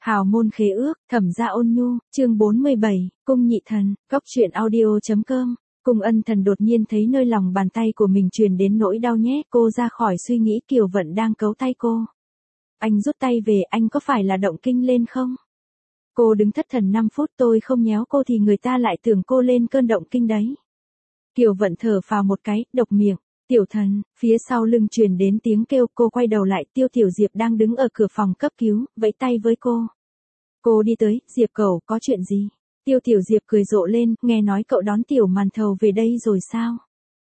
Hào môn khế ước, Thẩm gia ôn nhu, chương 47, cung nhị thần, góc truyện audio.com. Cung Ân Thần đột nhiên thấy nơi lòng bàn tay của mình truyền đến nỗi đau nhé, cô ra khỏi suy nghĩ Kiều Vận đang cấu tay cô. Anh rút tay về, anh có phải là động kinh lên không? Cô đứng thất thần 5 phút, tôi không nhéo cô thì người ta lại tưởng cô lên cơn động kinh đấy. Kiều Vận thở phào một cái, độc miệng. Tiểu Thần, phía sau lưng truyền đến tiếng kêu, cô quay đầu lại, Tiêu Tiểu Diệp đang đứng ở cửa phòng cấp cứu, vẫy tay với cô. Cô đi tới, Diệp cậu, có chuyện gì? Tiêu Tiểu Diệp cười rộ lên, nghe nói cậu đón Tiểu Màn Thầu về đây rồi sao?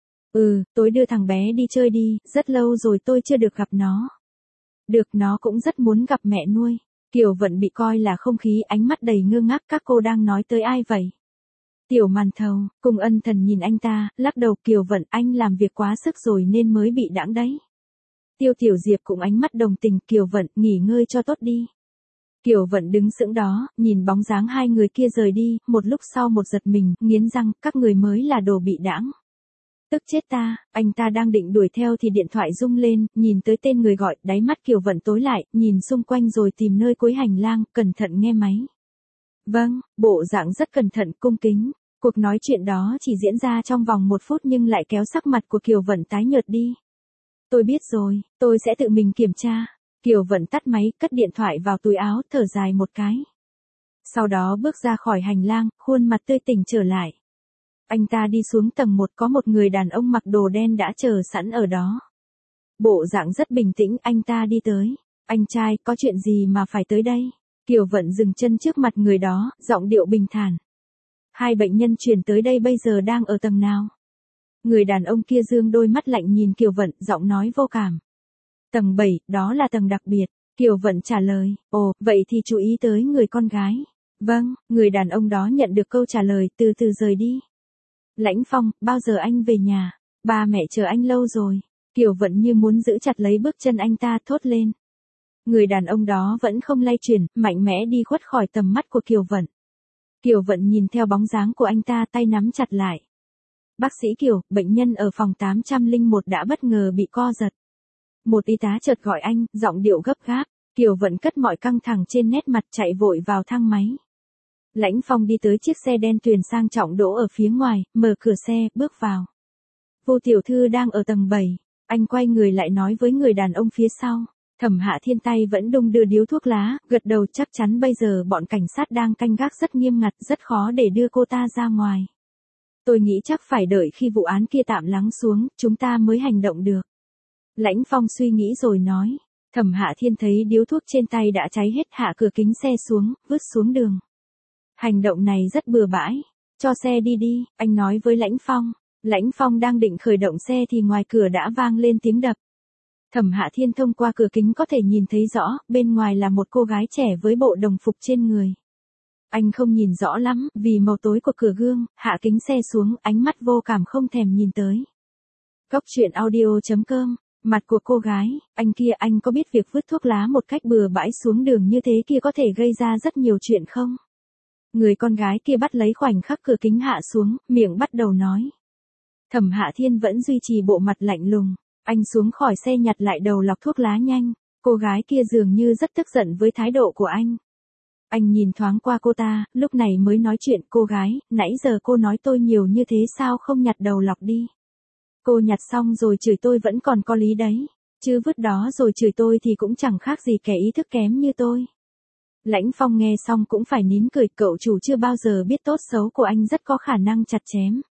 Tối đưa thằng bé đi chơi đi, rất lâu rồi tôi chưa được gặp nó. Được, nó cũng rất muốn gặp mẹ nuôi. Kiều Vận bị coi là không khí, ánh mắt đầy ngơ ngác, các cô đang nói tới ai vậy? Tiểu Màn Thầu, Cung Ân Thần nhìn anh ta, lắc đầu. Kiều Vận, anh làm việc quá sức rồi nên mới bị đãng đấy. Tiêu Tiểu Diệp cũng ánh mắt đồng tình, Kiều Vận, nghỉ ngơi cho tốt đi. Kiều Vận đứng sững đó, nhìn bóng dáng hai người kia rời đi, một lúc sau một giật mình, nghiến răng, các người mới là đồ bị đãng. Tức chết ta, anh ta đang định đuổi theo thì điện thoại rung lên, nhìn tới tên người gọi, đáy mắt Kiều Vận tối lại, nhìn xung quanh rồi tìm nơi cuối hành lang, cẩn thận nghe máy. Vâng, bộ dạng rất cẩn thận, cung kính. Cuộc nói chuyện đó chỉ diễn ra trong vòng 1 phút nhưng lại kéo sắc mặt của Kiều Vận tái nhợt đi. Tôi biết rồi, tôi sẽ tự mình kiểm tra. Kiều Vận tắt máy, cất điện thoại vào túi áo, thở dài một cái. Sau đó bước ra khỏi hành lang, khuôn mặt tươi tỉnh trở lại. Anh ta đi xuống tầng 1, có một người đàn ông mặc đồ đen đã chờ sẵn ở đó. Bộ dạng rất bình tĩnh, anh ta đi tới. Anh trai, có chuyện gì mà phải tới đây? Kiều Vận dừng chân trước mặt người đó, giọng điệu bình thản. Hai bệnh nhân chuyển tới đây bây giờ đang ở tầng nào? Người đàn ông kia dương đôi mắt lạnh nhìn Kiều Vận, giọng nói vô cảm. Tầng 7, đó là tầng đặc biệt. Kiều Vận trả lời, ồ, vậy thì chú ý tới người con gái. Vâng, người đàn ông đó nhận được câu trả lời, từ từ rời đi. Lãnh Phong, bao giờ anh về nhà? Ba mẹ chờ anh lâu rồi. Kiều Vận như muốn giữ chặt lấy bước chân anh ta, thốt lên. Người đàn ông đó vẫn không lay chuyển, mạnh mẽ đi khuất khỏi tầm mắt của Kiều Vận. Kiều Vận nhìn theo bóng dáng của anh ta, tay nắm chặt lại. Bác sĩ Kiều, bệnh nhân ở phòng 801 đã bất ngờ bị co giật. Một y tá chợt gọi anh, giọng điệu gấp gáp. Kiều Vận cất mọi căng thẳng trên nét mặt, chạy vội vào thang máy. Lãnh Phong đi tới chiếc xe đen tuyền sang trọng đỗ ở phía ngoài, mở cửa xe, bước vào. Vô tiểu thư đang ở tầng 7. Anh quay người lại nói với người đàn ông phía sau. Thẩm Hạ Thiên tay vẫn đung đưa điếu thuốc lá, gật đầu, chắc chắn bây giờ bọn cảnh sát đang canh gác rất nghiêm ngặt, rất khó để đưa cô ta ra ngoài. Tôi nghĩ chắc phải đợi khi vụ án kia tạm lắng xuống, chúng ta mới hành động được. Lãnh Phong suy nghĩ rồi nói. Thẩm Hạ Thiên thấy điếu thuốc trên tay đã cháy hết, hạ cửa kính xe xuống, vứt xuống đường. Hành động này rất bừa bãi. Cho xe đi đi, anh nói với Lãnh Phong. Lãnh Phong đang định khởi động xe thì ngoài cửa đã vang lên tiếng đập. Thẩm Hạ Thiên thông qua cửa kính có thể nhìn thấy rõ, bên ngoài là một cô gái trẻ với bộ đồng phục trên người. Anh không nhìn rõ lắm, vì màu tối của cửa gương, hạ kính xe xuống, ánh mắt vô cảm không thèm nhìn tới. Góc truyện audio.com. Mặt của cô gái, anh kia, anh có biết việc vứt thuốc lá một cách bừa bãi xuống đường như thế kia có thể gây ra rất nhiều chuyện không? Người con gái kia bắt lấy khoảnh khắc cửa kính hạ xuống, miệng bắt đầu nói. Thẩm Hạ Thiên vẫn duy trì bộ mặt lạnh lùng. Anh xuống khỏi xe nhặt lại đầu lọc thuốc lá nhanh. Cô gái kia dường như rất tức giận với thái độ của anh. Anh nhìn thoáng qua cô ta, lúc này mới nói chuyện. Cô gái, nãy giờ cô nói tôi nhiều như thế sao không nhặt đầu lọc đi? Cô nhặt xong rồi chửi tôi vẫn còn có lý đấy. Chứ vứt đó rồi chửi tôi thì cũng chẳng khác gì kẻ ý thức kém như tôi. Lãnh Phong nghe xong cũng phải nín cười, cậu chủ chưa bao giờ biết tốt xấu của anh rất có khả năng chặt chém.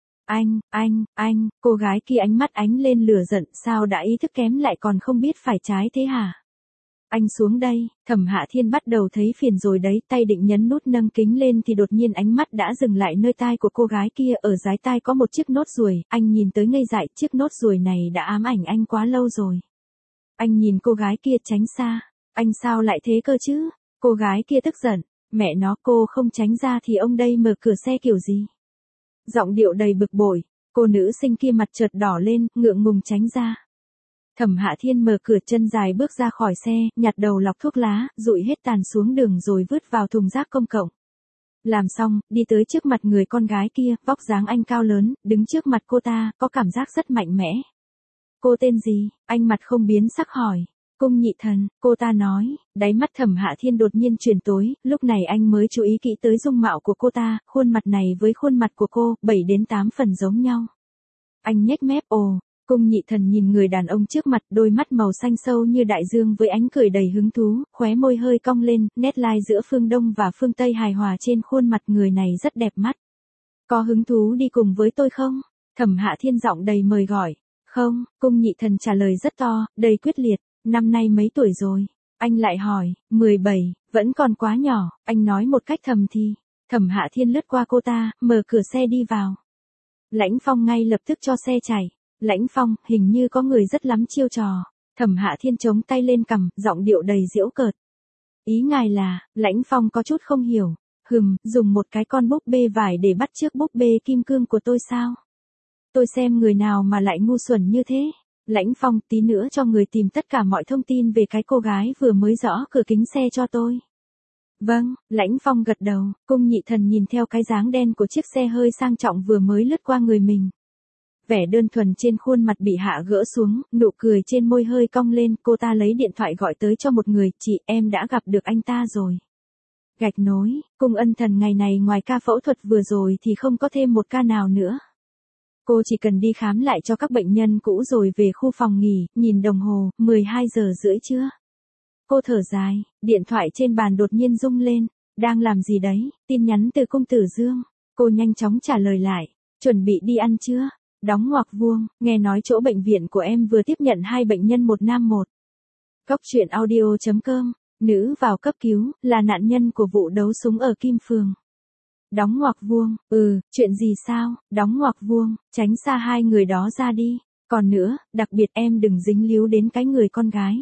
Anh, cô gái kia ánh mắt ánh lên lửa giận, sao đã ý thức kém lại còn không biết phải trái thế hả? Anh xuống đây, Thẩm Hạ Thiên bắt đầu thấy phiền rồi đấy, tay định nhấn nút nâng kính lên thì đột nhiên ánh mắt đã dừng lại nơi tai của cô gái kia, ở dái tai có một chiếc nốt ruồi, anh nhìn tới ngây dại, chiếc nốt ruồi này đã ám ảnh anh quá lâu rồi. Anh nhìn cô gái kia tránh xa, anh sao lại thế cơ chứ? Cô gái kia tức giận, mẹ nó, cô không tránh ra thì ông đây mở cửa xe kiểu gì? Giọng điệu đầy bực bội, cô nữ sinh kia mặt chợt đỏ lên, ngượng ngùng tránh ra. Thẩm Hạ Thiên mở cửa, chân dài bước ra khỏi xe, nhặt đầu lọc thuốc lá, dụi hết tàn xuống đường rồi vứt vào thùng rác công cộng. Làm xong, đi tới trước mặt người con gái kia, vóc dáng anh cao lớn, đứng trước mặt cô ta, có cảm giác rất mạnh mẽ. Cô tên gì? Anh mặt không biến sắc hỏi. Cung nhị thần, cô ta nói, đáy mắt Thẩm Hạ Thiên đột nhiên chuyển tối, lúc này anh mới chú ý kỹ tới dung mạo của cô ta, khuôn mặt này với khuôn mặt của cô, 7 đến 8 phần giống nhau. Anh nhếch mép, ồ, cung nhị thần nhìn người đàn ông trước mặt, đôi mắt màu xanh sâu như đại dương với ánh cười đầy hứng thú, khóe môi hơi cong lên, nét lai giữa phương Đông và phương Tây hài hòa trên khuôn mặt người này rất đẹp mắt. Có hứng thú đi cùng với tôi không? Thẩm Hạ Thiên giọng đầy mời gọi. Không, cung nhị thần trả lời rất to, đầy quyết liệt. Năm nay mấy tuổi rồi? Anh lại hỏi, 17, vẫn còn quá nhỏ, anh nói một cách thầm thì. Thẩm Hạ Thiên lướt qua cô ta, mở cửa xe đi vào. Lãnh Phong ngay lập tức cho xe chạy. Lãnh Phong, hình như có người rất lắm chiêu trò. Thẩm Hạ Thiên chống tay lên cằm, giọng điệu đầy giễu cợt. Ý ngài là, Lãnh Phong có chút không hiểu. Dùng một cái con búp bê vải để bắt chước búp bê kim cương của tôi sao? Tôi xem người nào mà lại ngu xuẩn như thế. Lãnh Phong, tí nữa cho người tìm tất cả mọi thông tin về cái cô gái vừa mới giõ cửa kính xe cho tôi. Vâng, Lãnh Phong gật đầu, cung nhị thần nhìn theo cái dáng đen của chiếc xe hơi sang trọng vừa mới lướt qua người mình. Vẻ đơn thuần trên khuôn mặt bị hạ gỡ xuống, nụ cười trên môi hơi cong lên, cô ta lấy điện thoại gọi tới cho một người, chị, em đã gặp được anh ta rồi. Gạch nối, Cung Ân Thần ngày này ngoài ca phẫu thuật vừa rồi thì không có thêm một ca nào nữa. Cô chỉ cần đi khám lại cho các bệnh nhân cũ rồi về khu phòng nghỉ, nhìn đồng hồ, 12 giờ rưỡi trưa. Cô thở dài, điện thoại trên bàn đột nhiên rung lên, đang làm gì đấy, tin nhắn từ Cung Tử Dương. Cô nhanh chóng trả lời lại, chuẩn bị đi ăn chưa? Đóng ngoặc vuông, nghe nói chỗ bệnh viện của em vừa tiếp nhận 2 bệnh nhân một nam một. Góc truyện audio.com, nữ vào cấp cứu, là nạn nhân của vụ đấu súng ở Kim Phường. Đóng ngoặc vuông, chuyện gì sao, đóng ngoặc vuông, tránh xa hai người đó ra đi. Còn nữa, đặc biệt em đừng dính líu đến cái người con gái.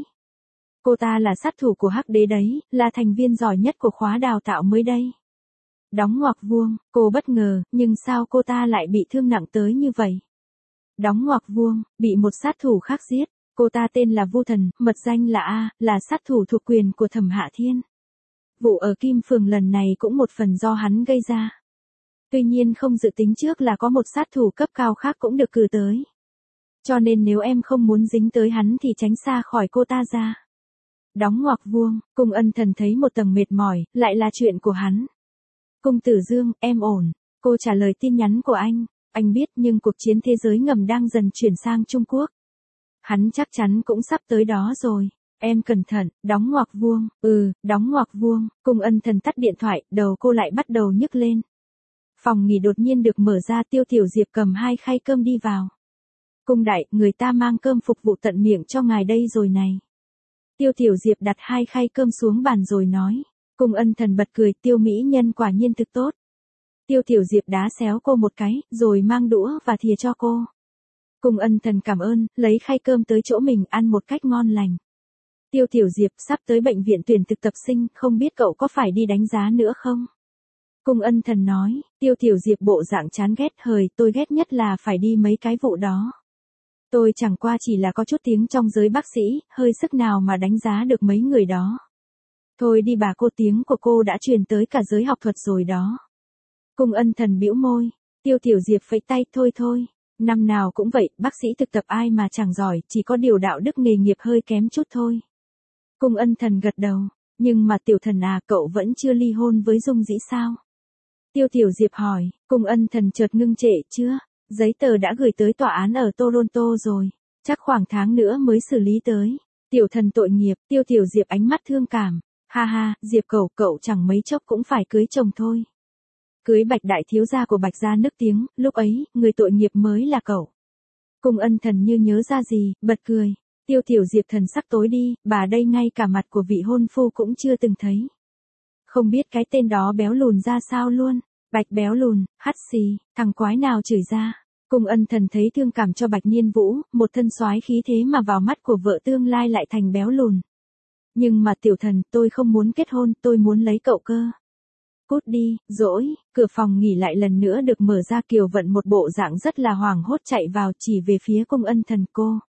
Cô ta là sát thủ của Hắc Đế đấy, là thành viên giỏi nhất của khóa đào tạo mới đây. Đóng ngoặc vuông, cô bất ngờ, nhưng sao cô ta lại bị thương nặng tới như vậy? Đóng ngoặc vuông, bị một sát thủ khác giết. Cô ta tên là Vu Thần, mật danh là A, là sát thủ thuộc quyền của Thẩm Hạ Thiên. Vụ ở Kim Phường lần này cũng một phần do hắn gây ra. Tuy nhiên không dự tính trước là có một sát thủ cấp cao khác cũng được cử tới. Cho nên nếu em không muốn dính tới hắn thì tránh xa khỏi cô ta ra. Đóng ngoặc vuông, Cung Ân Thần thấy một tầng mệt mỏi, lại là chuyện của hắn. Cung Tử Dương, em ổn. Cô trả lời tin nhắn của anh biết nhưng cuộc chiến thế giới ngầm đang dần chuyển sang Trung Quốc. Hắn chắc chắn cũng sắp tới đó rồi. Em cẩn thận, đóng ngoặc vuông, đóng ngoặc vuông, Cung Ân Thần tắt điện thoại, đầu cô lại bắt đầu nhức lên. Phòng nghỉ đột nhiên được mở ra, Tiêu Tiểu Diệp cầm 2 khay cơm đi vào. Cung đại, người ta mang cơm phục vụ tận miệng cho ngài đây rồi này. Tiêu Tiểu Diệp đặt 2 khay cơm xuống bàn rồi nói. Cung Ân Thần bật cười, Tiêu mỹ nhân quả nhiên thực tốt. Tiêu Tiểu Diệp đá xéo cô một cái, rồi mang đũa và thìa cho cô. Cung Ân Thần cảm ơn, lấy khay cơm tới chỗ mình ăn một cách ngon lành. Tiêu Tiểu Diệp, sắp tới bệnh viện tuyển thực tập sinh, không biết cậu có phải đi đánh giá nữa không? Cung Ân Thần nói. Tiêu Tiểu Diệp bộ dạng chán ghét, hời, tôi ghét nhất là phải đi mấy cái vụ đó. Tôi chẳng qua chỉ là có chút tiếng trong giới bác sĩ, hơi sức nào mà đánh giá được mấy người đó. Thôi đi bà cô, tiếng của cô đã truyền tới cả giới học thuật rồi đó. Cung Ân Thần bĩu môi. Tiêu Tiểu Diệp phẩy tay, thôi. Năm nào cũng vậy, bác sĩ thực tập ai mà chẳng giỏi, chỉ có điều đạo đức nghề nghiệp hơi kém chút thôi. Cung Ân Thần gật đầu. Nhưng mà Tiểu Thần à, cậu vẫn chưa ly hôn với Dung Dĩ sao? Tiêu Tiểu Diệp hỏi. Cung Ân Thần chợt ngưng trệ, chưa? Giấy tờ đã gửi tới tòa án ở Toronto rồi. Chắc khoảng tháng nữa mới xử lý tới. Tiểu Thần tội nghiệp, Tiêu Tiểu Diệp ánh mắt thương cảm. Ha ha, Diệp cậu chẳng mấy chốc cũng phải cưới chồng thôi. Cưới Bạch đại thiếu gia của Bạch gia nức tiếng, lúc ấy, người tội nghiệp mới là cậu. Cung Ân Thần như nhớ ra gì, bật cười. Tiêu Tiểu Diệp thần sắc tối đi, bà đây ngay cả mặt của vị hôn phu cũng chưa từng thấy. Không biết cái tên đó béo lùn ra sao luôn. Bạch béo lùn, hắt xì, thằng quái nào chửi ra. Cung Ân Thần thấy thương cảm cho Bạch Niên Vũ, một thân soái khí thế mà vào mắt của vợ tương lai lại thành béo lùn. Nhưng mà Tiểu Thần, tôi không muốn kết hôn, tôi muốn lấy cậu cơ. Cút đi, dỗi, cửa phòng nghỉ lại lần nữa được mở ra, Kiều Vận một bộ dạng rất là hoảng hốt chạy vào, chỉ về phía Cung Ân Thần.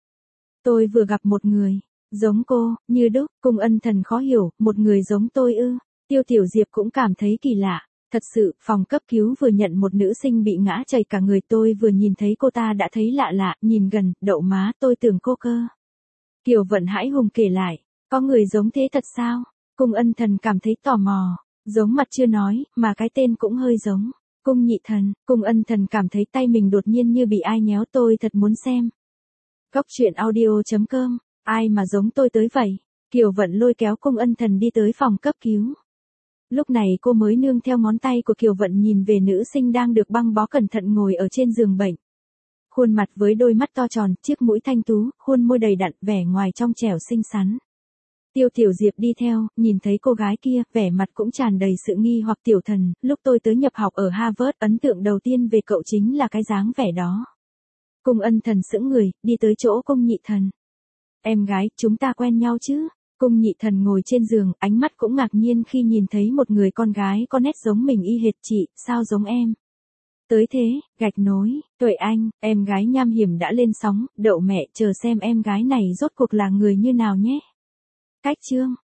Tôi vừa gặp một người, giống cô, như đúc. Cung Ân Thần khó hiểu, một người giống tôi ư? Tiêu Tiểu Diệp cũng cảm thấy kỳ lạ. Thật sự, phòng cấp cứu vừa nhận một nữ sinh bị ngã chảy cả người, tôi vừa nhìn thấy cô ta đã thấy lạ, nhìn gần, đậu má, tôi tưởng cô cơ. Kiều Vận hãi hùng kể lại, có người giống thế thật sao? Cung Ân Thần cảm thấy tò mò, giống mặt chưa nói, mà cái tên cũng hơi giống. Cung Nhị Thần, Cung Ân Thần cảm thấy tay mình đột nhiên như bị ai nhéo, tôi thật muốn xem. Góc truyện audio.com, ai mà giống tôi tới vậy? Kiều Vận lôi kéo Cung Ân Thần đi tới phòng cấp cứu. Lúc này cô mới nương theo ngón tay của Kiều Vận nhìn về nữ sinh đang được băng bó cẩn thận ngồi ở trên giường bệnh. Khuôn mặt với đôi mắt to tròn, chiếc mũi thanh tú, khuôn môi đầy đặn, vẻ ngoài trong trẻo xinh xắn. Tiêu Tiểu Diệp đi theo, nhìn thấy cô gái kia, vẻ mặt cũng tràn đầy sự nghi hoặc. Tiểu Thần, lúc tôi tới nhập học ở Harvard, ấn tượng đầu tiên về cậu chính là cái dáng vẻ đó. Cung Ân Thần sững người, đi tới chỗ Cung Nhị Thần. Em gái, chúng ta quen nhau chứ? Cung Nhị Thần ngồi trên giường, ánh mắt cũng ngạc nhiên khi nhìn thấy một người con gái có nét giống mình y hệt. Chị, sao giống em? Tới thế, gạch nối, Tuệ Anh, em gái nham hiểm đã lên sóng, đậu mẹ, chờ xem em gái này rốt cuộc là người như nào nhé. Cách chương.